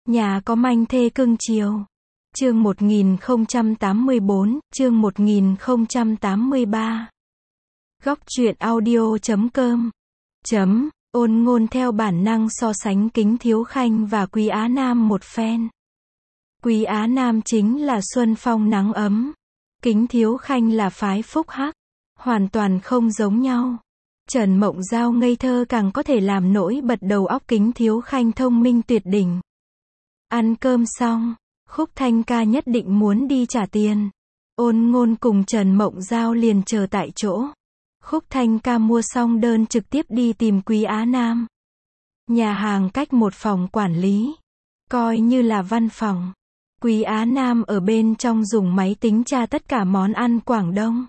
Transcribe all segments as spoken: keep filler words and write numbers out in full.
Nhà có manh thê cưng chiều. Chương một nghìn không trăm tám mươi bốn, chương một nghìn không trăm tám mươi ba. Góc truyện audio chấm com. Chấm, ôn ngôn theo bản năng so sánh Kính Thiếu Khanh và Quý Á Nam một phen. Quý Á Nam chính là xuân phong nắng ấm. Kính Thiếu Khanh là phái phúc hắc. Hoàn toàn không giống nhau. Trần Mộng Giao ngây thơ càng có thể làm nổi bật đầu óc Kính Thiếu Khanh thông minh tuyệt đỉnh. Ăn cơm xong, Khúc Thanh Ca nhất định muốn đi trả tiền. Ôn ngôn cùng Trần Mộng Giao liền chờ tại chỗ. Khúc Thanh Ca mua xong đơn trực tiếp đi tìm Quý Á Nam. Nhà hàng cách một phòng quản lý, coi như là văn phòng. Quý Á Nam ở bên trong dùng máy tính tra tất cả món ăn Quảng Đông.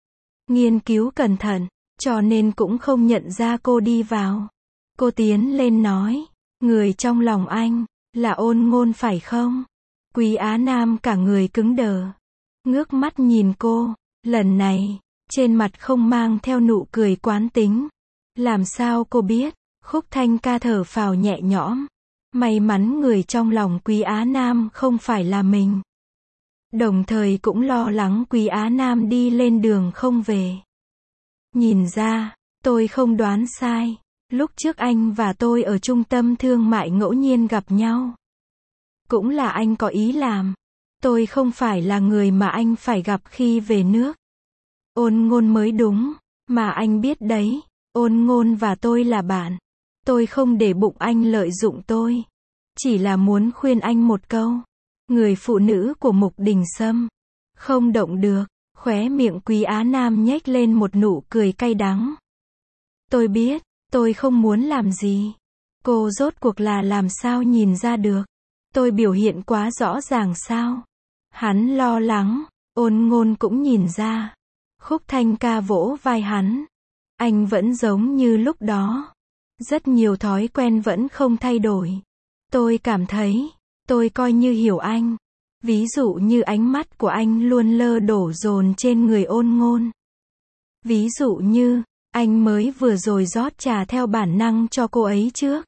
Nghiên cứu cẩn thận, cho nên cũng không nhận ra cô đi vào. Cô tiến lên nói, người trong lòng anh, là ôn ngôn phải không? Quý Á Nam cả người cứng đờ. Ngước mắt nhìn cô, lần này, trên mặt không mang theo nụ cười quán tính. Làm sao cô biết? Khúc Thanh Ca thở phào nhẹ nhõm. May mắn người trong lòng Quý Á Nam không phải là mình. Đồng thời cũng lo lắng Quý Á Nam đi lên đường không về. Nhìn ra, tôi không đoán sai. Lúc trước anh và tôi ở trung tâm thương mại ngẫu nhiên gặp nhau. Cũng là anh có ý làm. Tôi không phải là người mà anh phải gặp khi về nước. Ôn ngôn mới đúng, mà anh biết đấy, ôn ngôn và tôi là bạn. Tôi không để bụng anh lợi dụng tôi. Chỉ là muốn khuyên anh một câu. Người phụ nữ của Mục Đình Sâm. Không động được, khóe miệng Quý Á Nam nhếch lên một nụ cười cay đắng. Tôi biết, tôi không muốn làm gì. Cô rốt cuộc là làm sao nhìn ra được. Tôi biểu hiện quá rõ ràng sao? Hắn lo lắng, ôn ngôn cũng nhìn ra. Khúc Thanh Ca vỗ vai hắn. Anh vẫn giống như lúc đó. Rất nhiều thói quen vẫn không thay đổi. Tôi cảm thấy, tôi coi như hiểu anh. Ví dụ như ánh mắt của anh luôn lơ đổ dồn trên người ôn ngôn. Ví dụ như, anh mới vừa rồi rót trà theo bản năng cho cô ấy trước.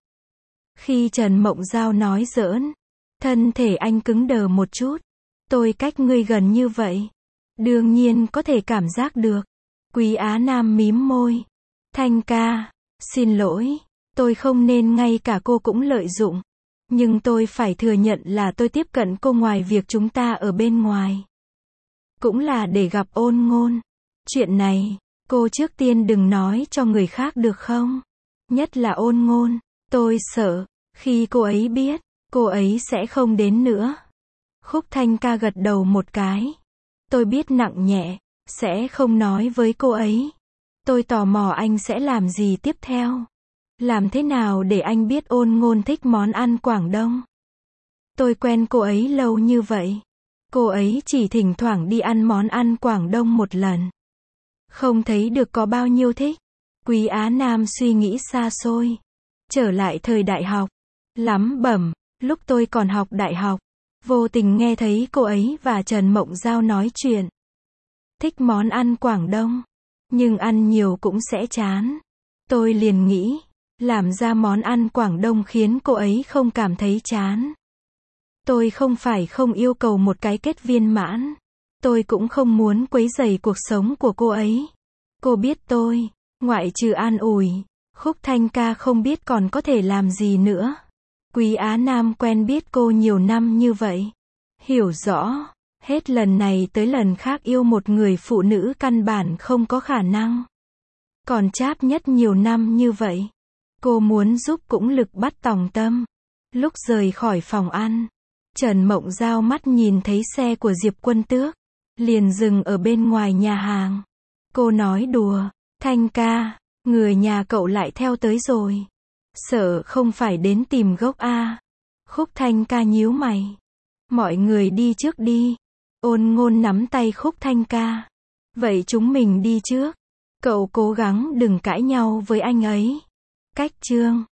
Khi Trần Mộng Giao nói giỡn, thân thể anh cứng đờ một chút. Tôi cách ngươi gần như vậy. Đương nhiên có thể cảm giác được. Quý Á Nam mím môi. Thanh Ca, xin lỗi. Tôi không nên ngay cả cô cũng lợi dụng. Nhưng tôi phải thừa nhận là tôi tiếp cận cô ngoài việc chúng ta ở bên ngoài. Cũng là để gặp ôn ngôn. Chuyện này, cô trước tiên đừng nói cho người khác được không? Nhất là ôn ngôn. Tôi sợ, khi cô ấy biết, cô ấy sẽ không đến nữa. Khúc Thanh Ca gật đầu một cái. Tôi biết nặng nhẹ, sẽ không nói với cô ấy. Tôi tò mò anh sẽ làm gì tiếp theo. Làm thế nào để anh biết ôn ngôn thích món ăn Quảng Đông? Tôi quen cô ấy lâu như vậy. Cô ấy chỉ thỉnh thoảng đi ăn món ăn Quảng Đông một lần. Không thấy được có bao nhiêu thích. Quý Á Nam suy nghĩ xa xôi. Trở lại thời đại học. Lắm bẩm, lúc tôi còn học đại học. Vô tình nghe thấy cô ấy và Trần Mộng Giao nói chuyện. Thích món ăn Quảng Đông. Nhưng ăn nhiều cũng sẽ chán. Tôi liền nghĩ. Làm ra món ăn Quảng Đông khiến cô ấy không cảm thấy chán. Tôi không phải không yêu cầu một cái kết viên mãn. Tôi cũng không muốn quấy rầy cuộc sống của cô ấy. Cô biết tôi, ngoại trừ an ủi, Khúc Thanh Ca không biết còn có thể làm gì nữa. Quý Á Nam quen biết cô nhiều năm như vậy. Hiểu rõ, hết lần này tới lần khác yêu một người phụ nữ căn bản không có khả năng. Còn cháp nhất nhiều năm như vậy. Cô muốn giúp cũng lực bắt tòng tâm. Lúc rời khỏi phòng ăn, Trần Mộng Giao mắt nhìn thấy xe của Diệp Quân Tước. Liền dừng ở bên ngoài nhà hàng. Cô nói đùa, Thanh Ca, người nhà cậu lại theo tới rồi. Sợ không phải đến tìm gốc A. Khúc Thanh Ca nhíu mày. Mọi người đi trước đi. Ôn ngôn nắm tay Khúc Thanh Ca. Vậy chúng mình đi trước. Cậu cố gắng đừng cãi nhau với anh ấy. Cách chương.